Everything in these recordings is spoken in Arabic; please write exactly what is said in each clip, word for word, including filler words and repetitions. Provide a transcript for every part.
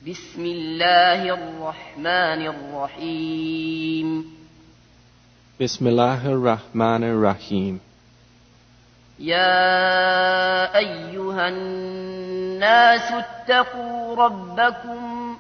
بسم الله الرحمن الرحيم بسم الله الرحمن الرحيم يا أيها الناس اتقوا ربكم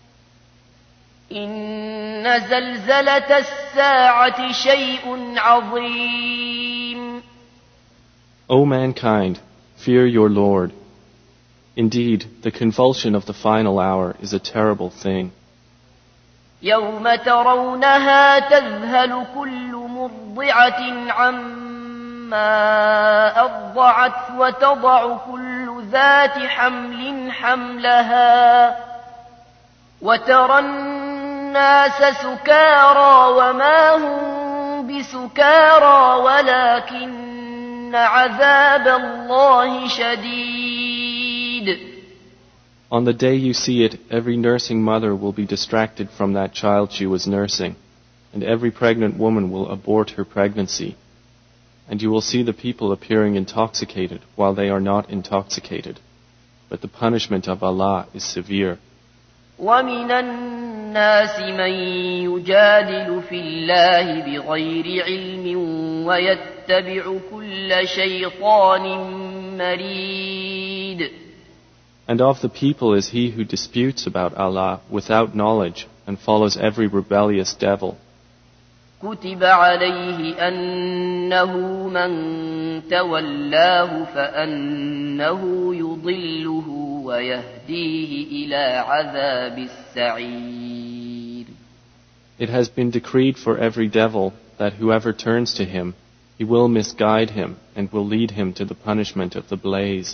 إن زلزلة الساعة شيء عظيم. O mankind, fear your Lord. Indeed, the convulsion of the final hour is a terrible thing. يوم ترونها تذهل كل مرضعة عما أرضعت وتضع كل ذات حمل حملها وترى الناس سكارى وما هم بسكارى ولكن عذاب الله شديد. On the day you see it, every nursing mother will be distracted from that child she was nursing, and every pregnant woman will abort her pregnancy. And you will see the people appearing intoxicated while they are not intoxicated. But the punishment of Allah is severe. وَمِنَ النَّاسِ مَن يُجَادِلُ فِي اللَّهِ بِغَيْرِ عِلْمٍ وَيَتَّبِعُ كُلَّ شَيْطَانٍ مَرِيدٍ. And of the people is he who disputes about Allah without knowledge and follows every rebellious devil. كتب عليه أنه من تولاه فأنه يضله ويهديه إلى عذاب السعير. It has been decreed for every devil that whoever turns to him, he will misguide him and will lead him to the punishment of the blaze.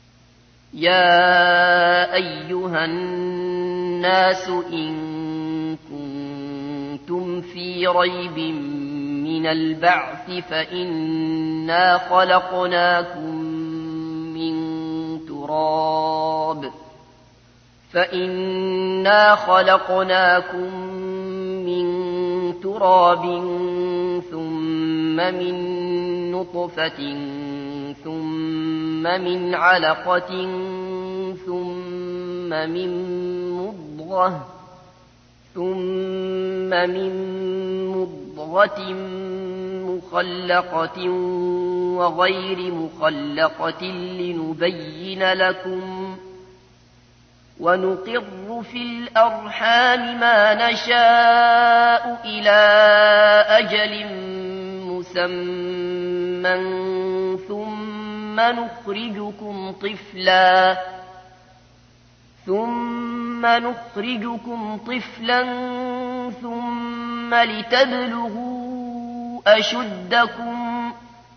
يا أيها الناس إن كنتم في ريب من البعث فإنا خلقناكم من تراب فإنا خلقناكم من تراب ثم من نطفة ثم من علقة ثم من مضغة ثم من مضغة مخلقة وغير مخلقة لنبين لكم ونقر في الأرحام ما نشاء إلى أجل مسمى ثم نخرجكم طفلا ثم نخرجكم طفلا ثم لتبلغوا أشدكم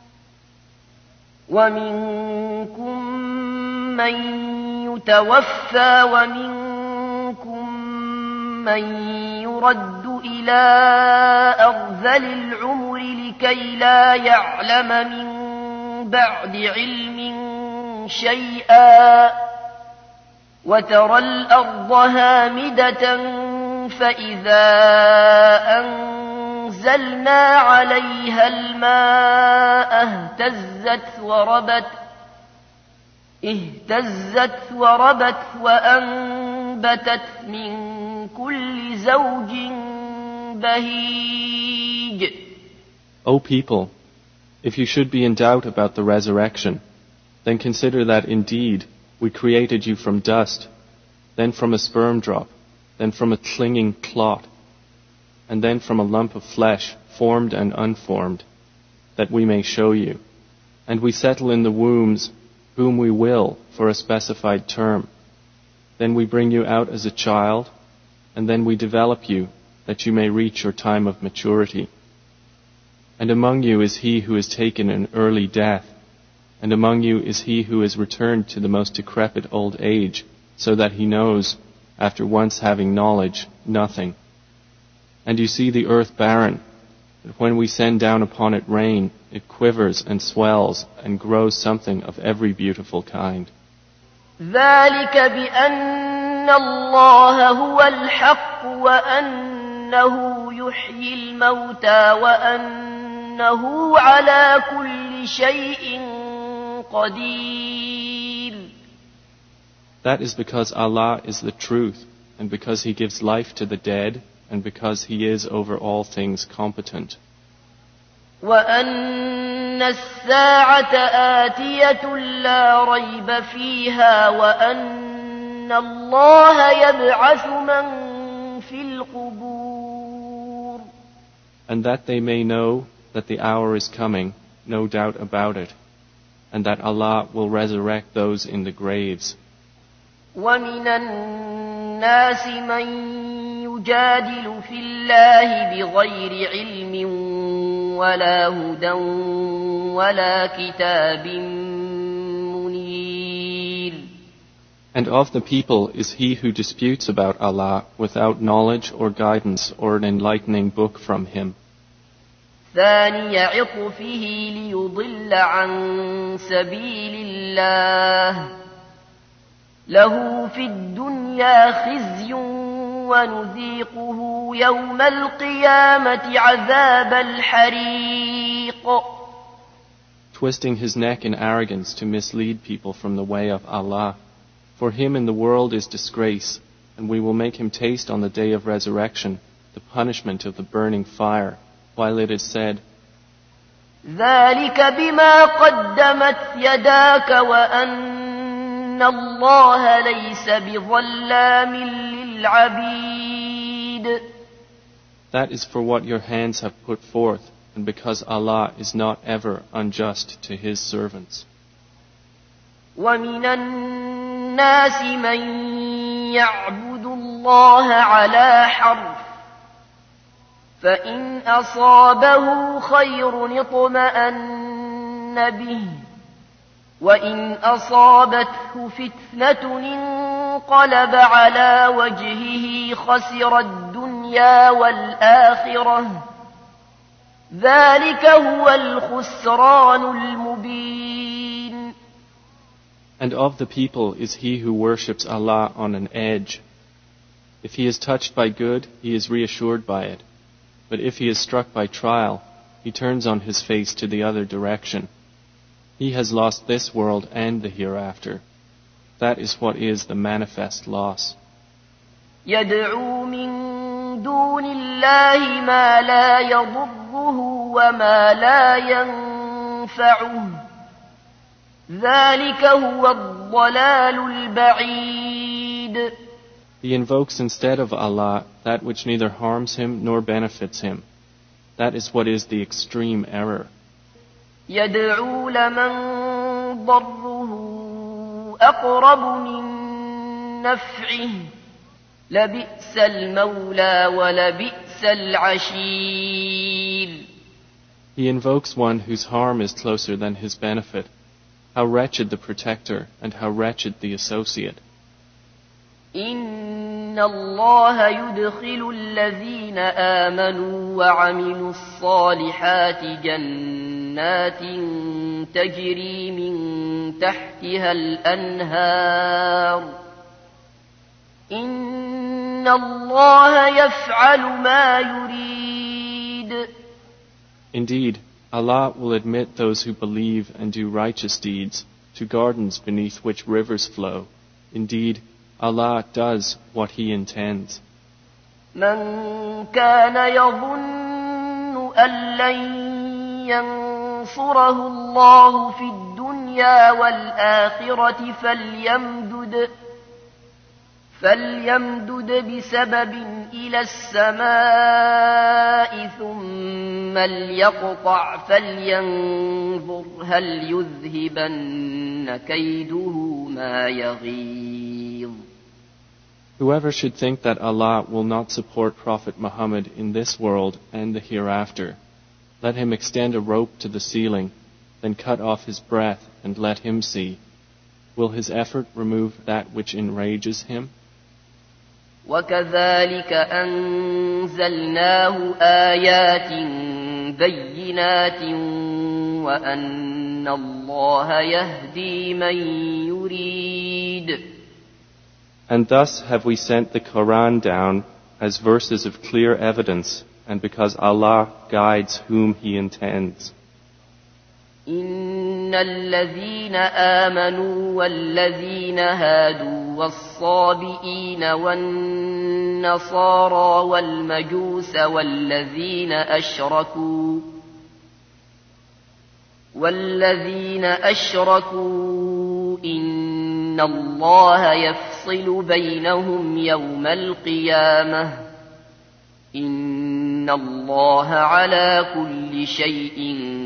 ومنكم من يتوفى ومنكم من يرد إلى أرذل العمر لكي لا يعلم من بعد علم شيئا وترى الأرض هامدة فإذا أنزلنا عليها الماء اهتزت وربت اهتزت وربت وأنبتت من كل زوج بهيج. O people, if you should be in doubt about the resurrection, then consider that indeed we created you from dust, then from a sperm drop, then from a clinging clot, and then from a lump of flesh, formed and unformed, that we may show you. And we settle in the wombs whom we will for a specified term. Then we bring you out as a child, and then we develop you that you may reach your time of maturity. And among you is he who has taken an early death, and among you is he who has returned to the most decrepit old age, so that he knows, after once having knowledge, nothing. And you see the earth barren, that when we send down upon it rain, it quivers and swells and grows something of every beautiful kind. ذلك بأن الله هو الحق وأنه يحيي الموتى وأنه على كل شيء قدير. That is because Allah is the truth, and because he gives life to the dead, and because he is over all things competent. وأن الساعة آتية لا ريب فيها وأن الله يبعث من في القبور. And that they may know that the hour is coming, no doubt about it, and that Allah will resurrect those in the graves. ومن الناس من يجادل في الله بغير علم ولا هدى ولا كتاب منير. And of the people is he who disputes about Allah without knowledge or guidance or an enlightening book from him. ثاني عطفه ليضل عن سبيل الله له في الدنيا خزي ونذيقه يوم القيامة عذاب الحريق. Twisting his neck in arrogance to mislead people from the way of Allah. For him in the world is disgrace, and we will make him taste on the day of resurrection the punishment of the burning fire, while it is said, ذلك بما قدمت يداك وأن الله ليس بظلام للعبيد. That is for what your hands have put forth, and because Allah is not ever unjust to His servants. ومن الناس من يعبد الله على حرف فإن أصابه خير اطمأن به وإن أصابته فتنة انقلب على وجهه خسر الدنيا والآخرة ذلك هو الخسران المبين. And of the people is he who worships Allah on an edge. If he is touched by good, he is reassured by it. But if he is struck by trial, he turns on his face to the other direction. He has lost this world and the hereafter. That is what is the manifest loss. يدعو من دون الله ما لا يضره وما لا ينفعه ذلك هو الضلال البعيد. He invokes instead of Allah that which neither harms him nor benefits him. That is what is the extreme error. يدعو لمن ضره أقرب من نفعه لبئس المولى ولبئس العشير. He invokes one whose harm is closer than his benefit. How wretched the protector and how wretched the associate. إن الله يدخل الذين آمنوا وعملوا الصالحات جنات تجري من تحتها الأنهار إن الله يفعل ما يريد. Indeed, Allah will admit those who believe and do righteous deeds to gardens beneath which rivers flow. Indeed, Allah does what He intends. من كان يظن أن لن ينصره الله في الدنيا والآخرة فليمدد فليمدد بسبب إلى السماء ثم ليقطع فلينظر هل يذهبن كيده ما يغيظ. Whoever should think that Allah will not support Prophet Muhammad in this world and the hereafter, let him extend a rope to the ceiling, then cut off his breath and let him see. Will his effort remove that which enrages him? وكذلك أنزلناه آيات بينات وأن الله يهدي من يريد. And thus have we sent the Quran down as verses of clear evidence, and because Allah guides whom He intends. إن الذين آمنوا والذين هادوا والصابئين والنصارى والمجوس والذين أشركوا والذين أشركوا إن الله يفصل بينهم يوم القيامة إن الله على كل شيء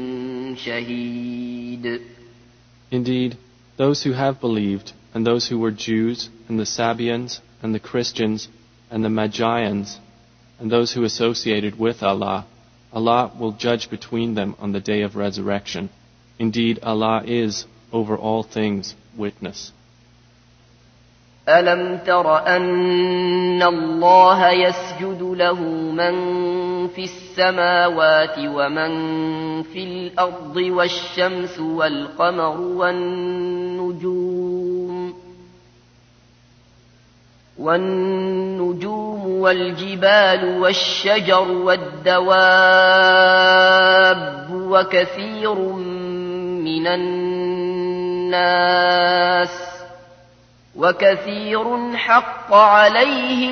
شهيد. Indeed, those who have believed, and those who were Jews, and the Sabians, and the Christians, and the Magians, and those who associated with Allah, Allah will judge between them on the day of resurrection. Indeed, Allah is, over all things, witness. أَلَمْ تَرَ أَنَّ اللَّهَ يَسْجُدُ لَهُ مَنْ فِي السَّمَاوَاتِ وَمَنْ فِي الْأَرْضِ وَالشَّمْسُ وَالْقَمَرُ وَالنُّجُومُ وَالنُّجُومُ وَالْجِبَالُ وَالشَّجَرُ وَالدَّوَابُّ وَكَثِيرٌ مِنَ النَّاسِ وكثير حق عليه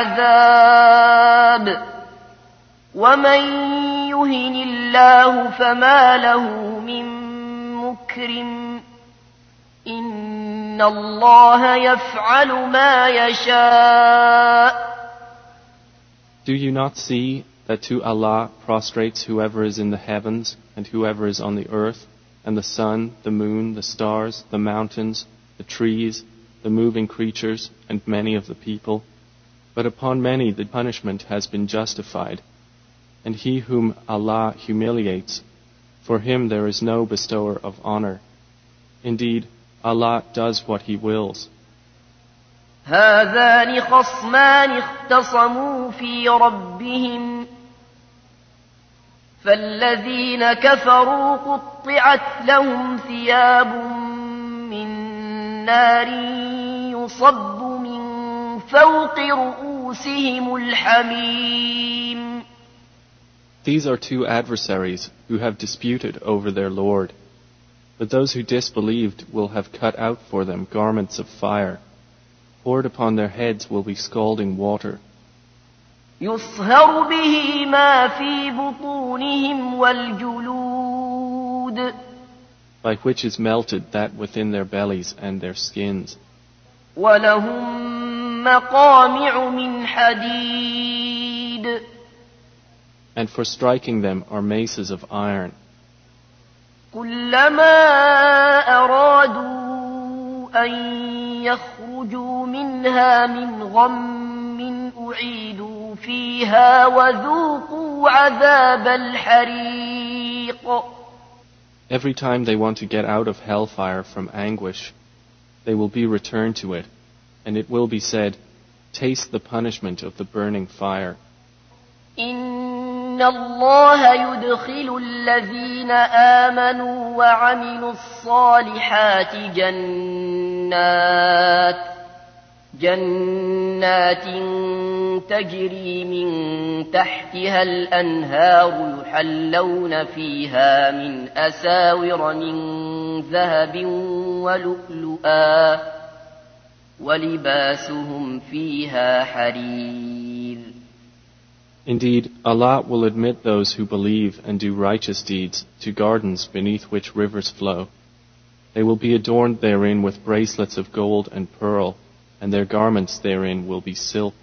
العذاب ومن يهن الله فما له من مكرم إن الله يفعل ما يشاء. Do you not see that to Allah prostrates whoever is in the heavens and whoever is on the earth, and the sun, the moon, the stars, the mountains, the trees, the moving creatures, and many of the people? But upon many the punishment has been justified. And he whom Allah humiliates, for him there is no bestower of honor. Indeed, Allah does what He wills. هذان خصمان اختصموا في ربهم فالذين كفروا قطعت لهم ثياب من نار يصب من فوق رؤوسهم الحميم. These are two adversaries who have disputed over their Lord. But those who disbelieved will have cut out for them garments of fire. Poured upon their heads will be scalding water. يصهر به ما في بطونهم والجلود. By which is melted that within their bellies and their skins. وَلَهُمْ مَقَامِعُ مِنْ حَدِيدٍ. And for striking them are maces of iron. كُلَّمَا أَرَادُوا أَنْ يَخْرُجُوا مِنْهَا مِنْ غَمٍّ أُعِيدُوا فِيهَا وَذُوقُوا عَذَابَ الْحَرِيقِ. Every time they want to get out of hellfire from anguish, they will be returned to it, and it will be said, taste the punishment of the burning fire. إِنَّ اللَّهَ يُدْخِلُ الَّذِينَ آمَنُوا وَعَمِلُوا الصَّالِحَاتِ جَنَّاتٍ جَنَّاتٍ تَجْرِي مِنْ تَحْتِهَا الْأَنْهَارُ يُحَلَّوْنَ فِيهَا مِنْ أَسَاوِرَ مِنْ ذَهَبٍ وَلُؤْلُؤًا وَلِبَاسُهُمْ فِيهَا حَرِيرٌ. Indeed, Allah will admit those who believe and do righteous deeds to gardens beneath which rivers flow. They will be adorned therein with bracelets of gold and pearl, and their garments therein will be silk.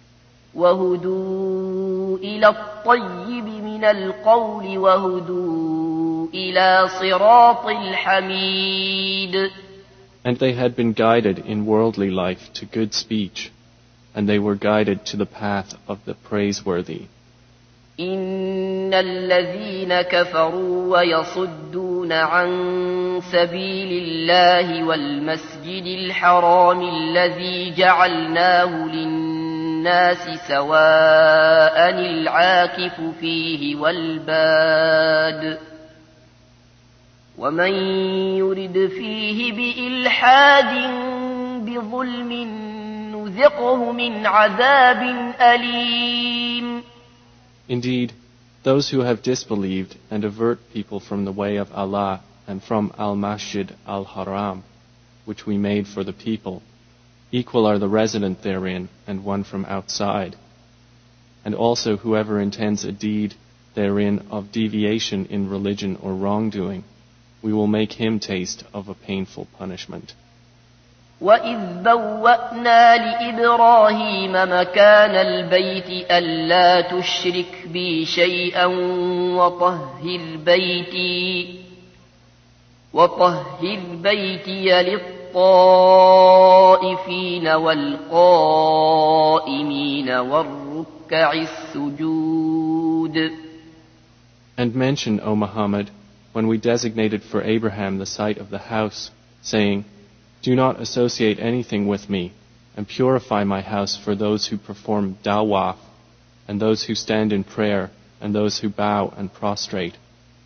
وَهُدُوا إِلَى الطَّيِّبِ مِنَ الْقَوْلِ وَهُدُوا إِلَى صِرَاطِ الْحَمِيدِ. And they had been guided in worldly life to good speech, and they were guided to the path of the praiseworthy. إِنَّ الَّذِينَ كَفَرُوا وَيَصُدُّونَ عَن سَبِيلِ اللَّهِ وَالْمَسْجِدِ الْحَرَامِ الَّذِي جَعَلْنَاهُ لِلنَّاسِ سَوَاءً الْعَاكِفُ فِيهِ وَالْبَادِ وَمَن يُرِدْ فِيهِ بِإِلْحَادٍ بِظُلْمٍ نُذِقْهُ مِنْ عَذَابٍ أَلِيمٍ. Indeed, those who have disbelieved and avert people from the way of Allah and from Al-Masjid Al-Haram, which we made for the people, Equal are the resident therein and one from outside. And also whoever intends a deed therein of deviation in religion or wrongdoing, we will make him taste of a painful punishment. وَإِذْ بَوَّأْنَا لِإِبْرَاهِيمَ مَكَانَ الْبَيْتِ أَلَّا تُشْرِكْ بِي شَيْئًا وَطَهِّرْ بَيْتِي وَطَهِّرْ بَيْتِيَ لِلطَّائِفِينَ وَالْقَائِمِينَ وَالرُّكَّعِ السُّجُودِ. And mention, O Muhammad, when we designated for Abraham the site of the house, saying, do not associate anything with me, and purify my house for those who perform dawaf, and those who stand in prayer, and those who bow and prostrate.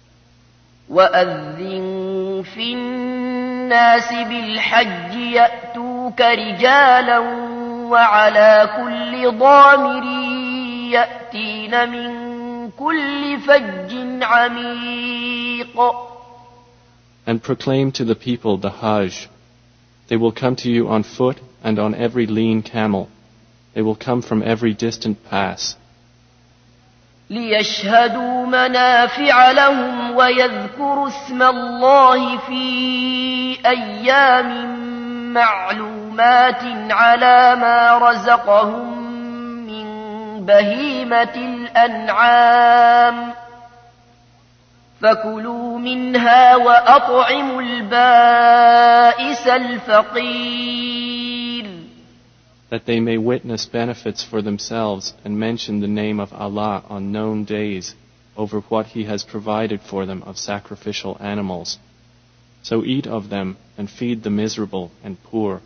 وَأَذِّن فِي النَّاسِ بِالْحَجِّ يَأْتُوكَ رِجَالًا وَعَلَى كُلِّ ضَامِرٍ يَأْتِينَ مِنْ كُلِّ فَجٍّ عَمِيقٍ. And proclaim to the people the Hajj. They will come to you on foot and on every lean camel. They will come from every distant pass. لِيَشْهَدُوا مَنَافِعَ لَهُمْ وَيَذْكُرُوا اسْمَ اللَّهِ فِي أَيَّامٍ مَّعْلُومَاتٍ عَلَى مَا رَزَقَهُم مِّن بَهِيمَةِ الْأَنْعَامِ فَكُلُوا مِنْهَا وَأَطْعِمُوا الْبَائِسَ الْفَقِيرَ. That they may witness benefits for themselves and mention the name of Allah on known days over what He has provided for them of sacrificial animals. So eat of them and feed the miserable and poor.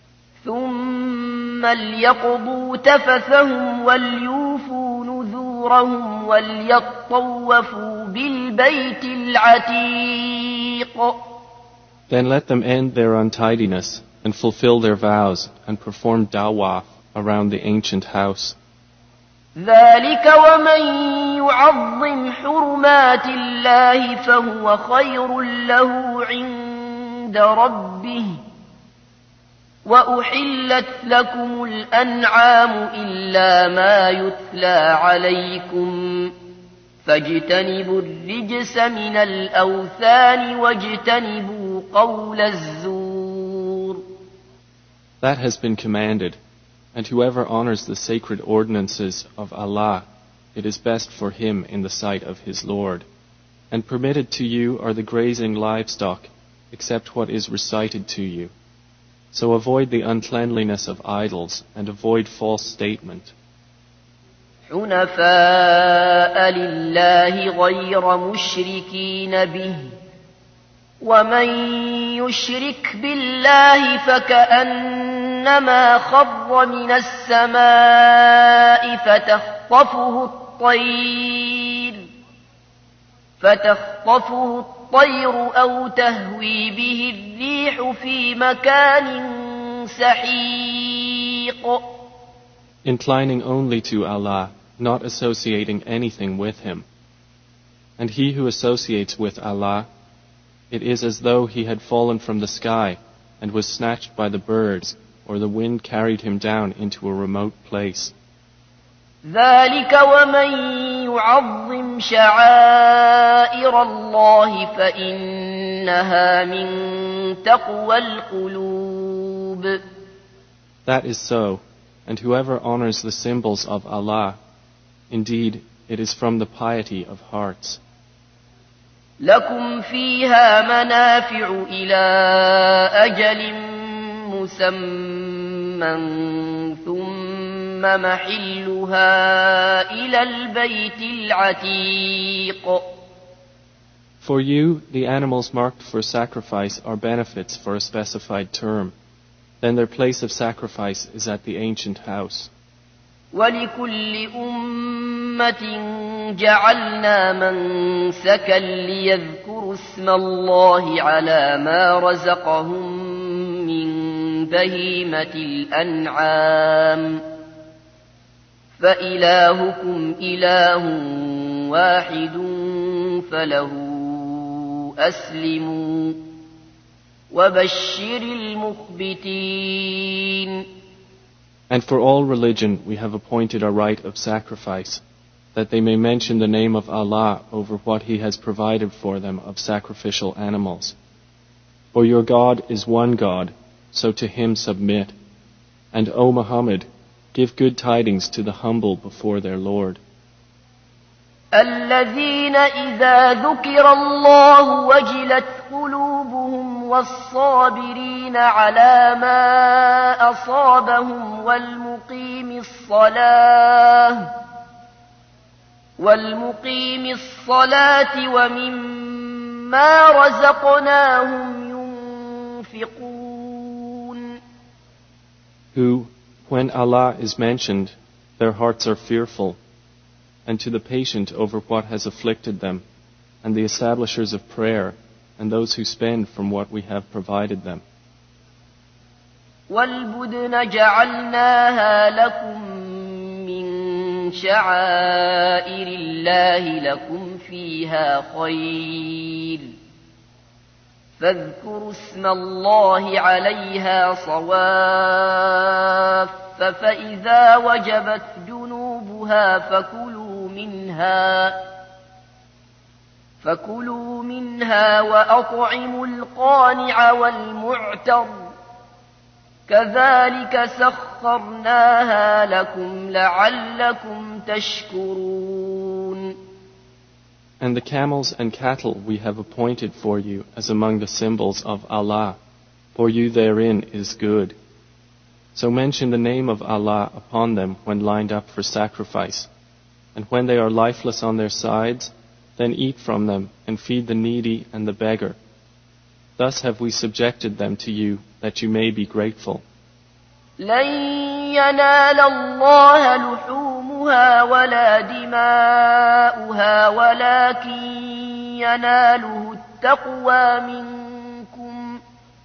ثُمَّ لْيَقْضُوا تَفَثَهُمْ وَلْيُوفُوا نُذُورَهُمْ وَلْيَطَّوَّفُوا بِالْبَيْتِ الْعَتِيقِ. Then let them end their untidiness and fulfill their vows and perform dawaf around the ancient house. ذَلِكَ وَمَن يُعَظِّمْ حُرُمَاتِ اللَّهِ فَهُوَ خَيْرٌ لَّهُ عِندَ رَبِّهِ. وَأُحِلَّتْ لَكُمُ الْأَنْعَامُ إِلَّا مَا يُتْلَى عَلَيْكُمْ فَاجْتَنِبُوا الرِّجْسَ مِنَ الْأَوْثَانِ وَاجْتَنِبُوا قَوْلَ الزُّورِ. That has been commanded, and whoever honors the sacred ordinances of Allah, it is best for him in the sight of his Lord. And permitted to you are the grazing livestock, except what is recited to you. So avoid the uncleanliness of idols and avoid false statement. حُنَفَاءَ لِلَّهِ غَيْرَ مُشْرِكِينَ بِهِ وَمَن يُشْرِكْ بِاللَّهِ فَكَأَنَّمَا خَرَّ مِنَ السَّمَاءِ فَتَخْطَفُهُ الطَّيْرُ فتخطفه الطير أو تهوي به الريح في مكان سحيق. Inclining only to Allah, not associating anything with Him. And he who associates with Allah, it is as though he had fallen from the sky and was snatched by the birds, or the wind carried him down into a remote place. ذلك ومن يعظم شعائر الله فإنها من تقوى القلوب. That is so, and whoever honors the symbols of Allah, indeed it is from the piety of hearts. لكم فيها منافع إلى أجل مسمى ثم محلها إلى البيت العتيق. For you, the animals marked for sacrifice are benefits for a specified term. Then their place of sacrifice is at the ancient house. وَلِكُلِّ أُمَّةٍ جَعَلْنَا مَنسَكًا لِيَذْكُرُوا اسْمَ اللَّهِ عَلَى مَا رَزَقَهُم مِّن بَهِيمَةِ الْأَنْعَامِ فَإِلَٰهُكُمْ إِلَٰهٌ وَاحِدٌ فَلَهُ أَسْلِمُوا وبشر المخبتين. And for all religion we have appointed a rite of sacrifice, that they may mention the name of Allah over what He has provided for them of sacrificial animals. For your God is one God, so to Him submit. And O Muhammad, give good tidings to the humble before their Lord. الذين إذا ذكر الله وجلت قلوبهم والصابرين على ما أصابهم والمقيم الصلاة والمقيم الصلاة ومما رزقناهم ينفقون. Who, when Allah is mentioned, their hearts are fearful, and to the patient over what has afflicted them, and the establishers of prayer, and those who spend from what we have provided them. وَالْبُدْنَ جَعَلْنَاهَا لَكُمْ مِنْ شَعَائِرِ اللَّهِ لَكُمْ فِيهَا خَيْرٌ فاذكروا اسم الله عليها صواف فإذا وجبت جنوبها فكلوا منها فكلوا منها وأطعموا القانع والمعتر كذلك سخرناها لكم لعلكم تشكرون. And the camels and cattle we have appointed for you as among the symbols of Allah, for you therein is good. So mention the name of Allah upon them when lined up for sacrifice, and when they are lifeless on their sides, then eat from them and feed the needy and the beggar. Thus have we subjected them to you that you may be grateful. لن ينال الله لحومها ولا دماؤها ولكن يناله التقوى منكم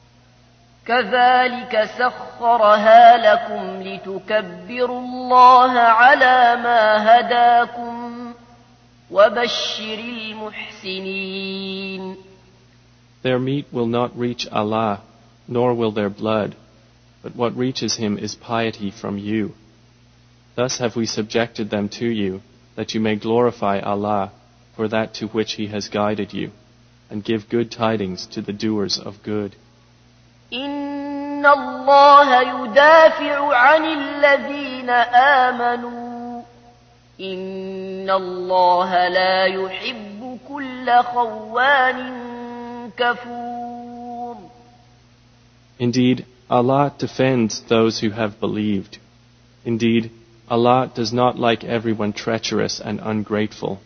كذلك سخرها لكم لتكبروا الله على ما هداكم وبشر المحسنين. Their meat will not reach Allah, nor will their blood, but what reaches Him is piety from you. Thus have we subjected them to you, that you may glorify Allah for that to which He has guided you, and give good tidings to the doers of good. إن الله يدافع عن الذين آمنوا إن الله لا يحب كل خوان كفور. Indeed, Allah defends those who have believed. Indeed, Allah does not like everyone treacherous and ungrateful.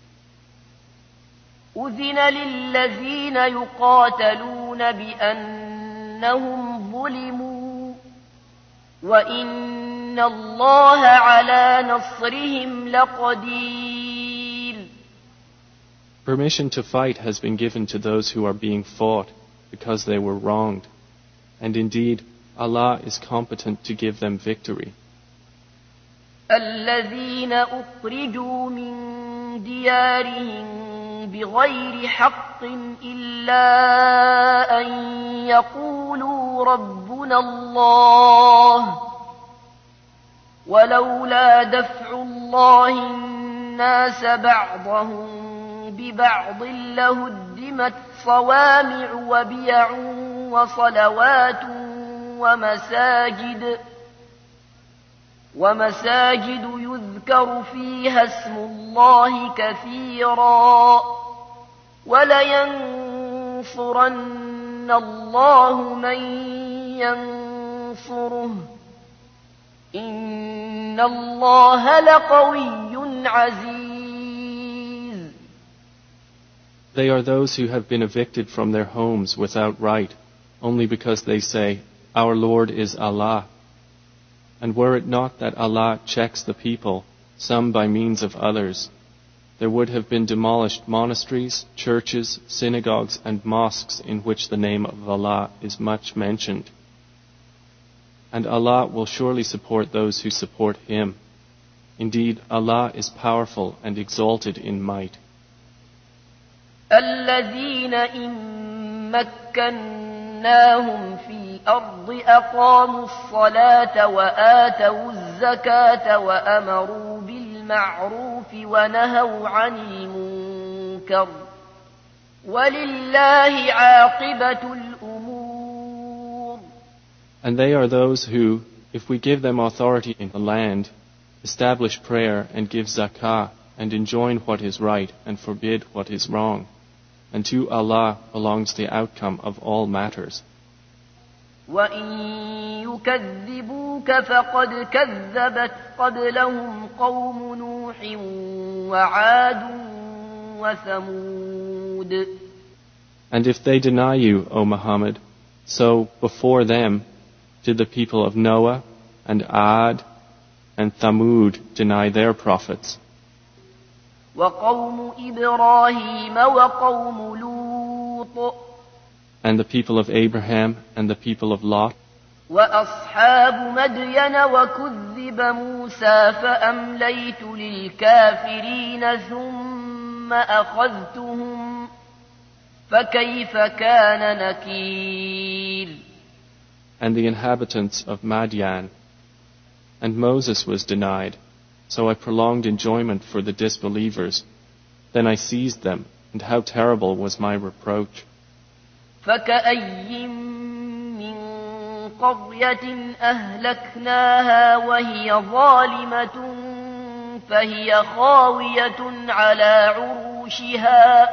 أذن للذين يقاتلون بأنهم ظلموا وإن الله على نصرهم لقدير. Permission to fight has been given to those who are being fought because they were wronged, and indeed Allah is competent to give them victory. الذين أخرجوا من ديارهم بغير حق إلا أن يقولوا ربنا الله ولولا دفع الله الناس بعضهم ببعض لهدمت صوامع وبيع وصلوات ومساجد ومساجد يذكر فيها اسم الله كثيرا ولينصرن الله من ينصره إن الله لقوي عزيز. They are those who have been evicted from their homes without right, only because they say, Our Lord is Allah. And were it not that Allah checks the people, some by means of others, there would have been demolished monasteries, churches, synagogues, and mosques in which the name of Allah is much mentioned. And Allah will surely support those who support Him. Indeed, Allah is powerful and exalted in might. الذين إن مكناهم في الأرض أقاموا الصلاة وآتوا الزكاة وأمروا بالمعروف ونهوا عن المنكر ولله عاقبة الأمور. And they are those who, if we give them authority in the land, establish prayer and give zakah and enjoin what is right and forbid what is wrong. And to Allah belongs the outcome of all matters. وَإِن يُكَذِّبُوكَ فَقَدْ كَذَّبَتْ قَبْلَهُمْ قَوْمُ نُوحٍ وَعَادٌ وَثَمُودُ. And if they deny you, O Muhammad, so before them did the people of Noah and Ad and Thamud deny their prophets. وَقَوْمُ إِبْرَاهِيمَ وَقَوْمُ لُوطٍ. And the people of Abraham and the people of Lot. وَأَصْحَابُ مَدْيَنَ وَكُذِّبَ مُوسَى فَأَمْلَيْتُ لِلْكَافِرِينَ ثُمَّ أَخَذْتُهُمْ فَكَيْفَ كَانَ نَكِيرِ. And the inhabitants of Madian. And Moses was denied, so I prolonged enjoyment for the disbelievers. Then I seized them, and how terrible was my reproach. فَكَأَيٍّ مِّن قَرْيَةٍ أَهْلَكْنَاهَا وَهِيَ ظَالِمَةٌ فَهِيَ خَاوِيَةٌ عَلَى عُرُوشِهَا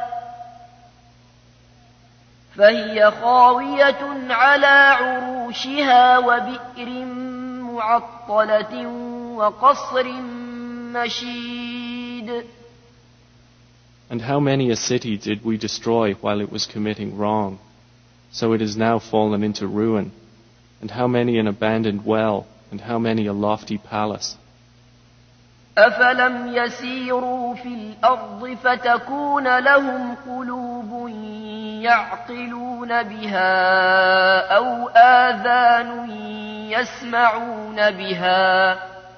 فَهِيَ خَاوِيَةٌ عَلَى عُرُوشِهَا وَبِئْرٍ مُّعَطَّلَةٍ وَقَصْرٍ مَّشِيدٍ. And how many a city did we destroy while it was committing wrong? So it is now fallen into ruin. And how many an abandoned well, and how many a lofty palace. أَفَلَمْ يَسِيرُوا فِي الْأَرْضِ فَتَكُونَ لَهُمْ قُلُوبٌ يَعْقِلُونَ بِهَا أَوْ آذَانٌ يَسْمَعُونَ بِهَا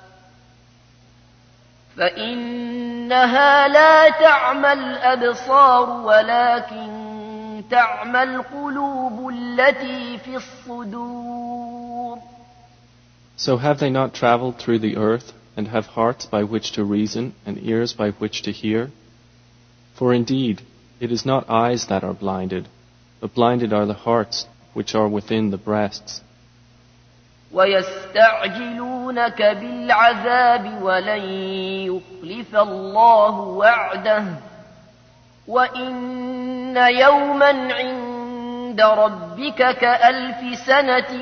فَإِنَّهَا لَا تَعْمَى الْأَبْصَارُ وَلَكِنْ تَعْمَى الْقُلُوبُ الَّتِي فِي الصُّدُورِ. So have they not traveled through the earth, and have hearts by which to reason, and ears by which to hear? For indeed, it is not eyes that are blinded, but blinded are the hearts which are within the breasts. وَيَسْتَعْجِلُونَكَ بِالْعَذَابِ وَلَن يُخْلِفَ اللَّهُ وَعْدَهُ وَإِنَّ يَوْمًا عِندَ رَبِّكَ كَأَلْفِ سَنَةٍ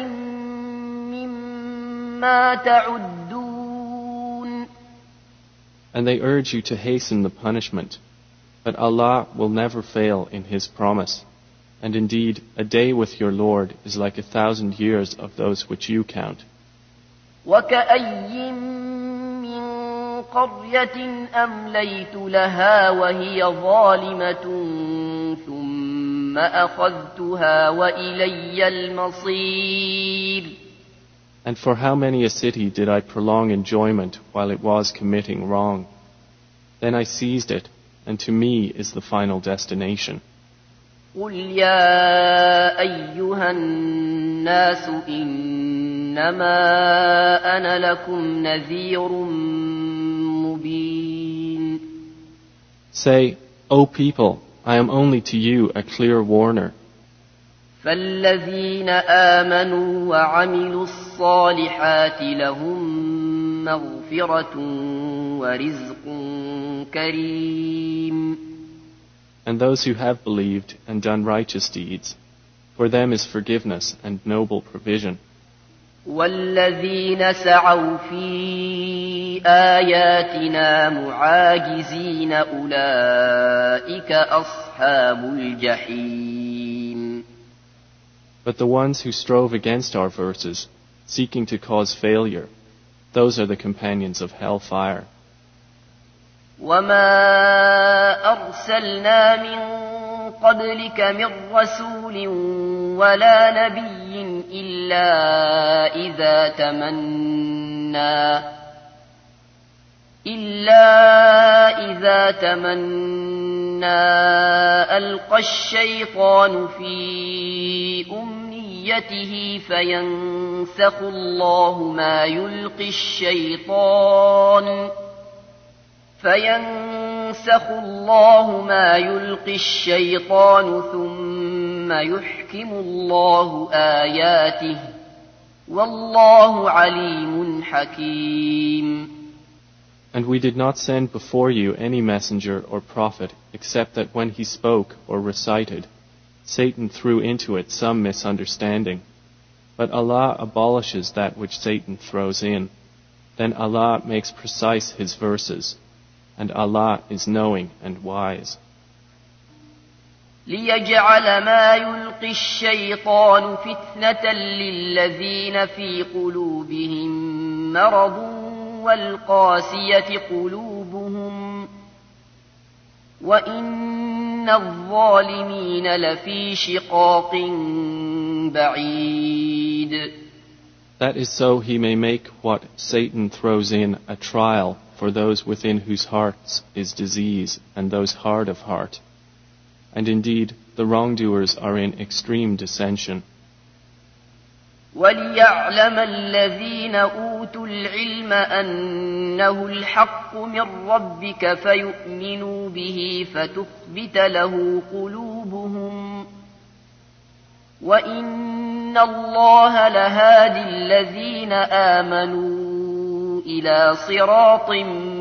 مِّمَّا تَعُدُّونَ. And they urge you to hasten the punishment, but Allah will never fail in His promise. And indeed, a day with your Lord is like a thousand years of those which you count. وَكَأَيٍّ مِّن قَرْيَةٍ أَمْلَيْتُ لَهَا وَهِيَ ظَالِمَةٌ ثُمَّ أَخَذْتُهَا وَإِلَيَّ الْمَصِيرُ. And for how many a city did I prolong enjoyment while it was committing wrong? Then I seized it, and to me is the final destination. قُلْ يَا أَيُّهَا النَّاسُ إِنَّمَا أَنَا لَكُمْ نَذِيرٌ مُبِينٌ. Say, O people, I am only to you a clear warner. فَالَّذِينَ آمَنُوا وَعَمِلُوا الصَّالِحَاتِ لَهُم مَّغْفِرَةٌ وَرِزْقٌ كَرِيمٌ. And those who have believed and done righteous deeds, for them is forgiveness and noble provision. وَالَّذِينَ سَعَوْا فِي آيَاتِنَا مُعَاجِزِينَ أُولَئِكَ أَصْحَابُ الْجَحِيمِ. But the ones who strove against our verses, seeking to cause failure, those are the companions of hellfire. وَمَا أَرْسَلْنَا مِن قَبْلِكَ مِن رَّسُولٍ وَلَا نَبِيٍّ إِلَّا إِذَا تَمَنَّى إِلَّا إِذَا تَمَنَّى أَلْقَى الشَّيْطَانُ فِي أُمْنِيَّتِهِ بمريته فينسخ الله ما يلقي الشيطان فينسخ الله ما يلقي الشيطان ثم يحكم الله آياته والله عليم حكيم. And we did not send before you any messenger or prophet except that when he spoke or recited, Satan threw into it some misunderstanding. But Allah abolishes that which Satan throws in. Then Allah makes precise His verses, and Allah is knowing and wise. ليجعل ما يلقي الشيطان فتنة للذين في قلوبهم مرض والقاسية قلوبهم وإن الظالمين لفي شقاق بعيد. That is so he may make what Satan throws in a trial for those within whose hearts is disease and those hard of heart. And indeed, the wrongdoers are in extreme dissension. وَلِيَعْلَمَ الَّذِينَ أُوتُوا الْعِلْمَ أَنَّهُ الْحَقُّ مِنْ رَبِّكَ فَيُؤْمِنُوا بِهِ فَتُخْبِتَ لَهُ قُلُوبُهُمْ وَإِنَّ اللَّهَ لَهَادِ الَّذِينَ آمَنُوا إِلَى صِرَاطٍ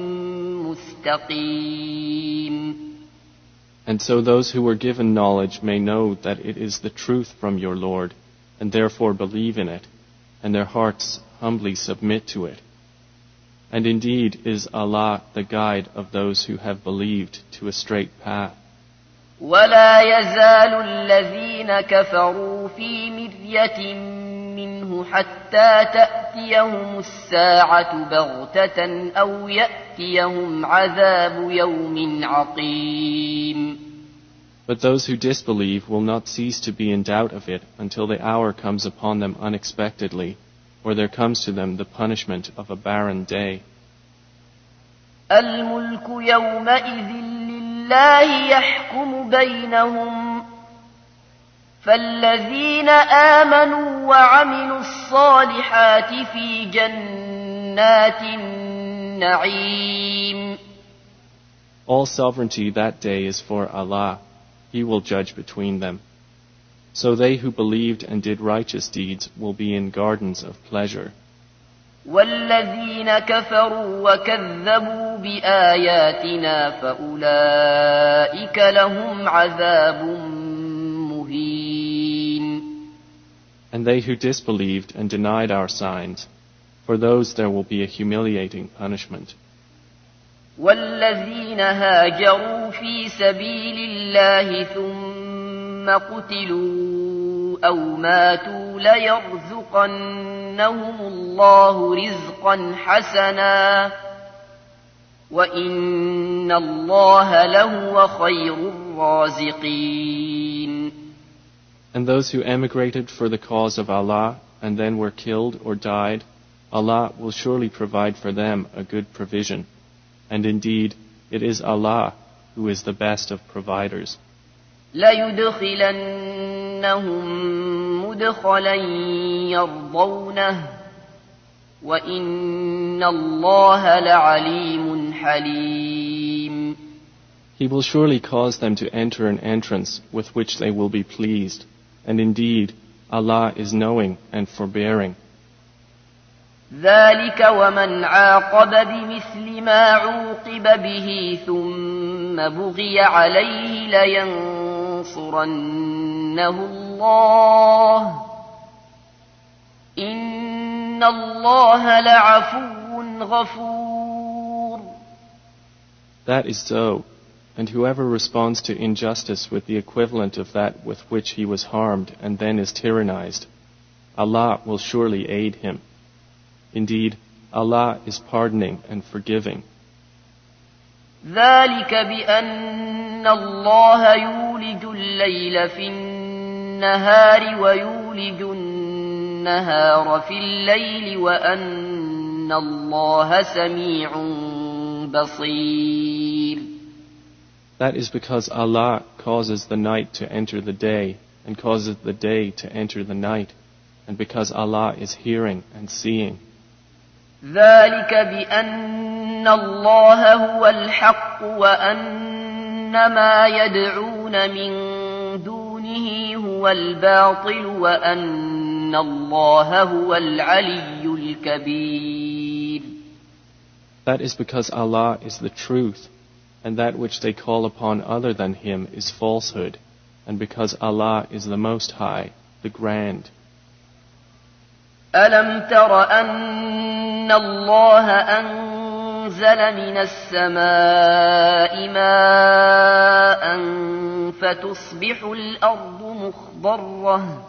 مُسْتَقِيمٍ. And so those who were given knowledge may know that it is the truth from your Lord, and therefore believe in it, and their hearts humbly submit to it. And indeed is Allah the guide of those who have believed to a straight path. وَلَا يَزَالُ الَّذِينَ كَفَرُوا فِي مِرْيَةٍ مِّنْهُ حَتَّى تَأْتِيَهُمُ السَّاعَةُ بَغْتَةً أَوْ يَأْتِيَهُمْ عَذَابُ يَوْمٍ عَقِيمٍ. But those who disbelieve will not cease to be in doubt of it until the hour comes upon them unexpectedly, or there comes to them the punishment of a barren day. الْمُلْكُ يَوْمَئِذٍ لِلَّهِ يَحْكُمُ بَيْنَهُمْ فَالَّذِينَ آمَنُوا وَعَمِلُوا الصَّالِحَاتِ فِي جَنَّاتِ النَّعِيمِ. All sovereignty that day is for Allah. He will judge between them. So they who believed and did righteous deeds will be in gardens of pleasure. وَالَّذِينَ كَفَرُوا وَكَذَّبُوا بِآيَاتِنَا فَأُولَئِكَ لَهُمْ عَذَابٌ مُهِينٌ. And they who disbelieved and denied our signs, for those there will be a humiliating punishment. والذين هاجروا في سبيل الله ثم قتلوا أو ماتوا ليرزقنهم الله رزقا حسنا وإن الله لهو خير الرازقين. And those who emigrated for the cause of Allah and then were killed or died, Allah will surely provide for them a good provision. And indeed, it is Allah who is the best of providers. لَيُدْخِلَنَّهُمْ مُدْخَلًا يَرْضَوْنَهُ وَإِنَّ اللَّهَ لَعَلِيمٌ حَلِيمٌ. He will surely cause them to enter an entrance with which they will be pleased. And indeed, Allah is knowing and forbearing. ذلك ومن عاقب بمثل ما عوقب به ثم بغي عليه لينصرنه الله إن الله لعفو غفور. That is so, and whoever responds to injustice with the equivalent of that with which he was harmed and then is tyrannized, Allah will surely aid him. Indeed, Allah is pardoning and forgiving. ذلك بأن الله يولج الليل في النهار ويولج النهار في الليل وأن الله سميع بصير. That is because Allah causes the night to enter the day and causeth the day to enter the night, and because Allah is hearing and seeing. ذلك بأن الله هو الحق وأن ما يدعون من دونه هو الباطل وأن الله هو العلي الكبير. That is because Allah is the truth, and that which they call upon other than Him is falsehood, and because Allah is the Most High, the Grand. ألم تر أن الله أنزل من السماء ماء فتصبح الأرض مخضرة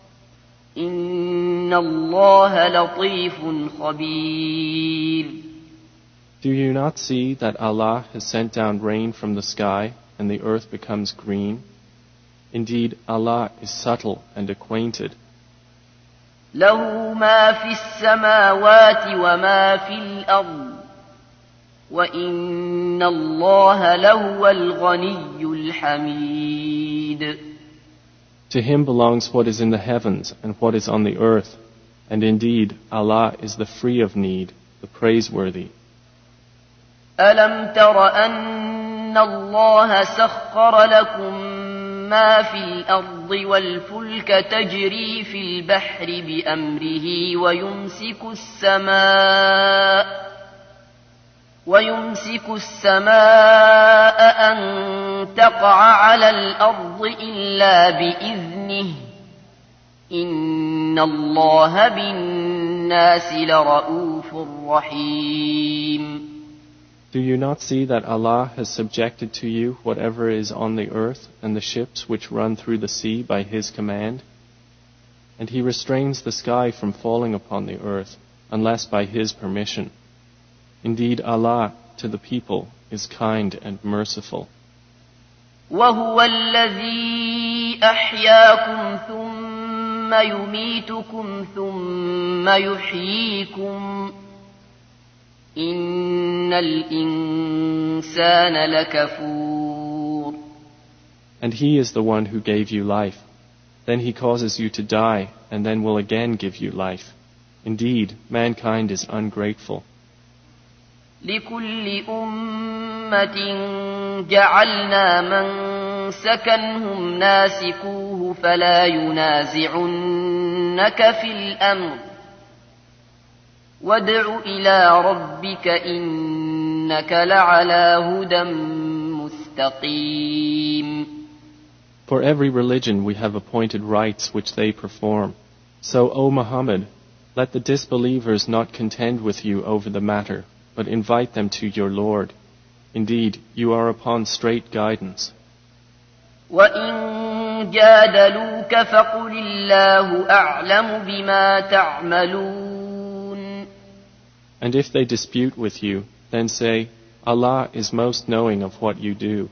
إن الله لطيف خبير. Do you not see that Allah has sent down rain from the sky and the earth becomes green? Indeed, Allah is subtle and acquainted. له ما في السماوات وما في الأرض وإن الله لهو الغني الحميد. To Him belongs what is in the heavens and what is on the earth, and indeed Allah is the free of need, the praiseworthy. ألم تر أن الله سخر لكم ما في الأرض والفلك تجري في البحر بأمره ويمسك السماء ويمسك السماء أن تقع على الأرض إلا بإذنه إن الله بالناس لرؤوف رحيم. Do you not see that Allah has subjected to you whatever is on the earth and the ships which run through the sea by His command? And He restrains the sky from falling upon the earth unless by His permission. Indeed, Allah to the people is kind and merciful. وهو الذي أحياكم ثم يميتكم ثم يحييكم إن الإنسان لكفور. And He is the one who gave you life. Then He causes you to die and then will again give you life. Indeed, mankind is ungrateful. لكل أمة جعلنا من سكنهم ناسكوه فلا ينازعنك في الأمر وادع إلى ربك إنك لعلى هدى مستقيم. For every religion we have appointed rites which they perform. So, O Muhammad, let the disbelievers not contend with you over the matter, but invite them to your Lord. Indeed, you are upon straight guidance. وَإِن جَادَلُوكَ فَقُلِ اللَّهُ أَعْلَمُ بِمَا تَعْمَلُونَ. And if they dispute with you, then say, Allah is most knowing of what you do.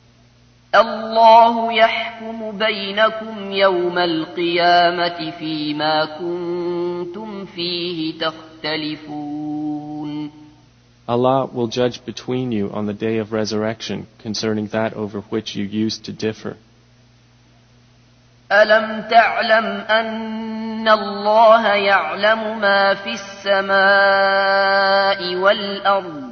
الله يحكم بينكم يوم القيامة فيما كنتم فيه تختلفون. Allah will judge between you on the day of resurrection concerning that over which you used to differ. ألم تعلم أن الله يعلم ما في السماء والأرض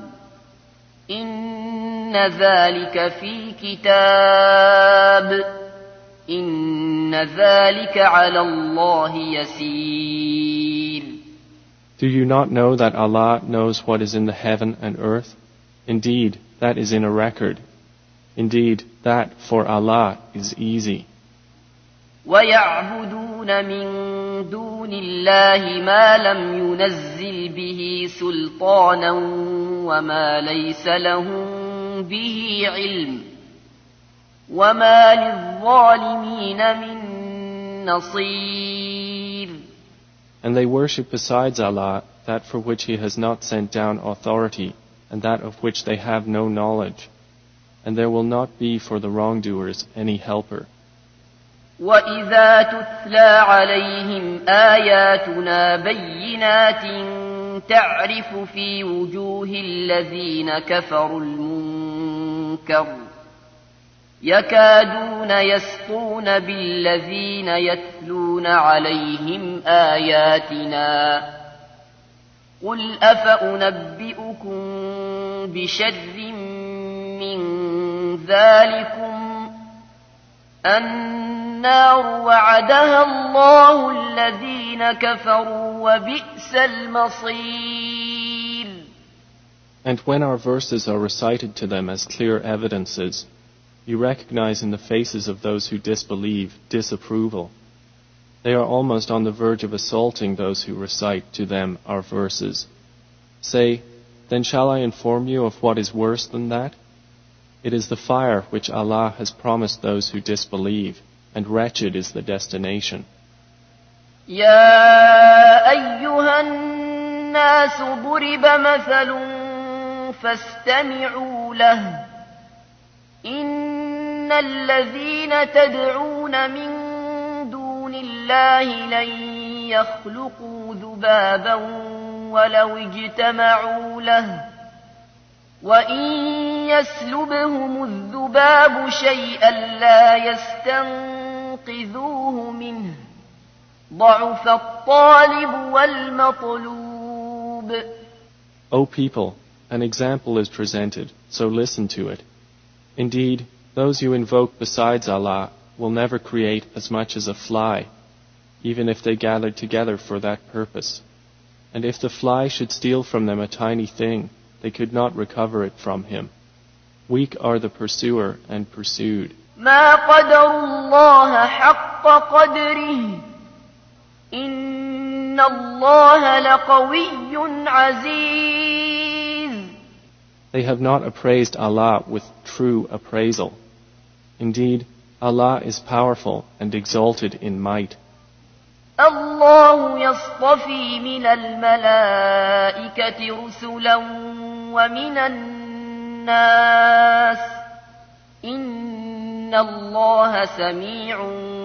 إن ذلك في كتاب إن ذلك على الله يسير. Do you not know that Allah knows what is in the heaven and earth? Indeed, that is in a record. Indeed, that for Allah is easy. ويعبدون من دون الله ما لم ينزل به سلطانا وما ليس لهم به علم وما للظالمين من نصير. And they worship besides Allah that for which He has not sent down authority and that of which they have no knowledge, and there will not be for the wrongdoers any helper. وَإِذَا تُتْلَى عَلَيْهِمْ آيَاتُنَا بَيِّنَاتٍ تَعْرِفُ فِي وُجُوهِ الَّذِينَ كَفَرُوا الْمُنكَرَ يكادون يسطون بالذين يتلون عليهم آياتنا قل أفأنبئكم بشر من ذلكم النار وعدها الله الذين كفروا وبئس المصير. And when our verses are recited to them as clear evidences, you recognize in the faces of those who disbelieve disapproval. They are almost on the verge of assaulting those who recite to them our verses. Say, then shall I inform you of what is worse than that? It is the fire which Allah has promised those who disbelieve, and wretched is the destination. يا أيها الناس ضرب مثل فاستمعوا له إن الذين تدعون من دون الله لن يخلقوا ذبابا ولو اجتمعوا له وإن يسلبهم الذباب شيئا لا يستنقذوه منه ضعف الطالب والمطلوب. O people, an example is presented, so listen to it. Indeed, those you invoke besides Allah will never create as much as a fly, even if they gathered together for that purpose. And if the fly should steal from them a tiny thing, they could not recover it from him. Weak are the pursuer and pursued. ما قدر الله حق قدره إن الله لقوي عزيز. They have not appraised Allah with true appraisal. Indeed, Allah is powerful and exalted in might. الله يصطفي من الملائكة رسلا ومن الناس إن الله سميع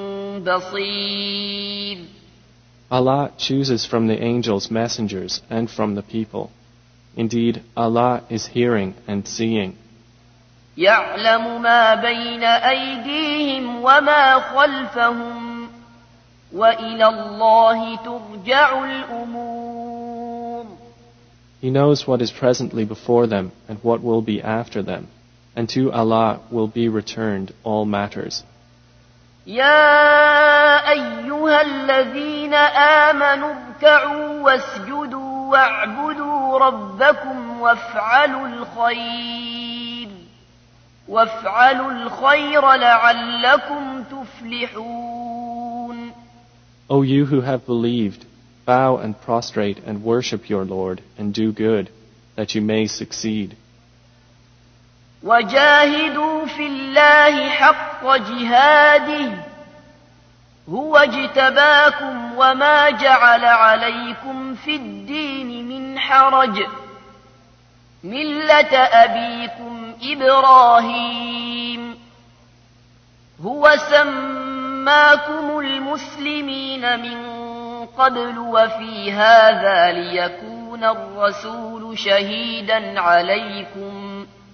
بصير. Allah chooses from the angels messengers and from the people. Indeed, Allah is hearing and seeing. يعلم ما بين أيديهم وما خلفهم وإلى الله ترجع الأمور. He knows what is presently before them and what will be after them, and to Allah will be returned all matters. يا أيها الذين آمنوا اركعوا واسجدوا واعبدوا ربكم وافعلوا الخير وافعلوا الخير لعلكم تفلحون. O you who have believed, bow and prostrate and worship your Lord and do good, that you may succeed. وجاهدوا في الله حق جهاده هو اجتباكم وما جعل عليكم في الدين من حرج ملة أبيكم إبراهيم هو سماكم المسلمين من قبل وفي هذا ليكون الرسول شهيدا عليكم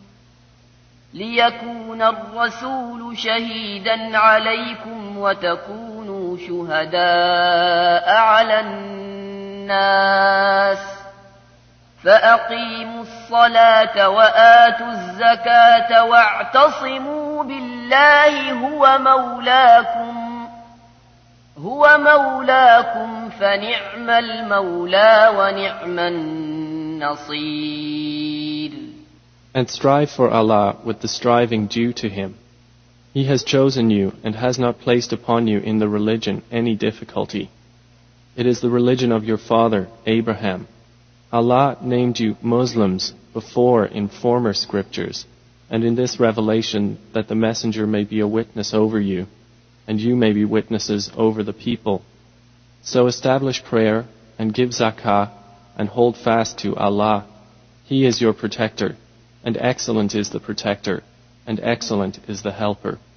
ليكون الرسول شهيدا عليكم وتكونوا شهداء على الناس فأقيموا الصلاة وآتوا الزكاة واعتصموا بالله هو مولاكم هو مولاكم فنعم المولى ونعم النصير. And strive for Allah with the striving due to Him. He has chosen you and has not placed upon you in the religion any difficulty. It is the religion of your father, Abraham. Allah named you Muslims before in former scriptures, and in this revelation that the messenger may be a witness over you, and you may be witnesses over the people. So establish prayer and give zakah and hold fast to Allah. He is your protector, and excellent is the protector, and excellent is the helper.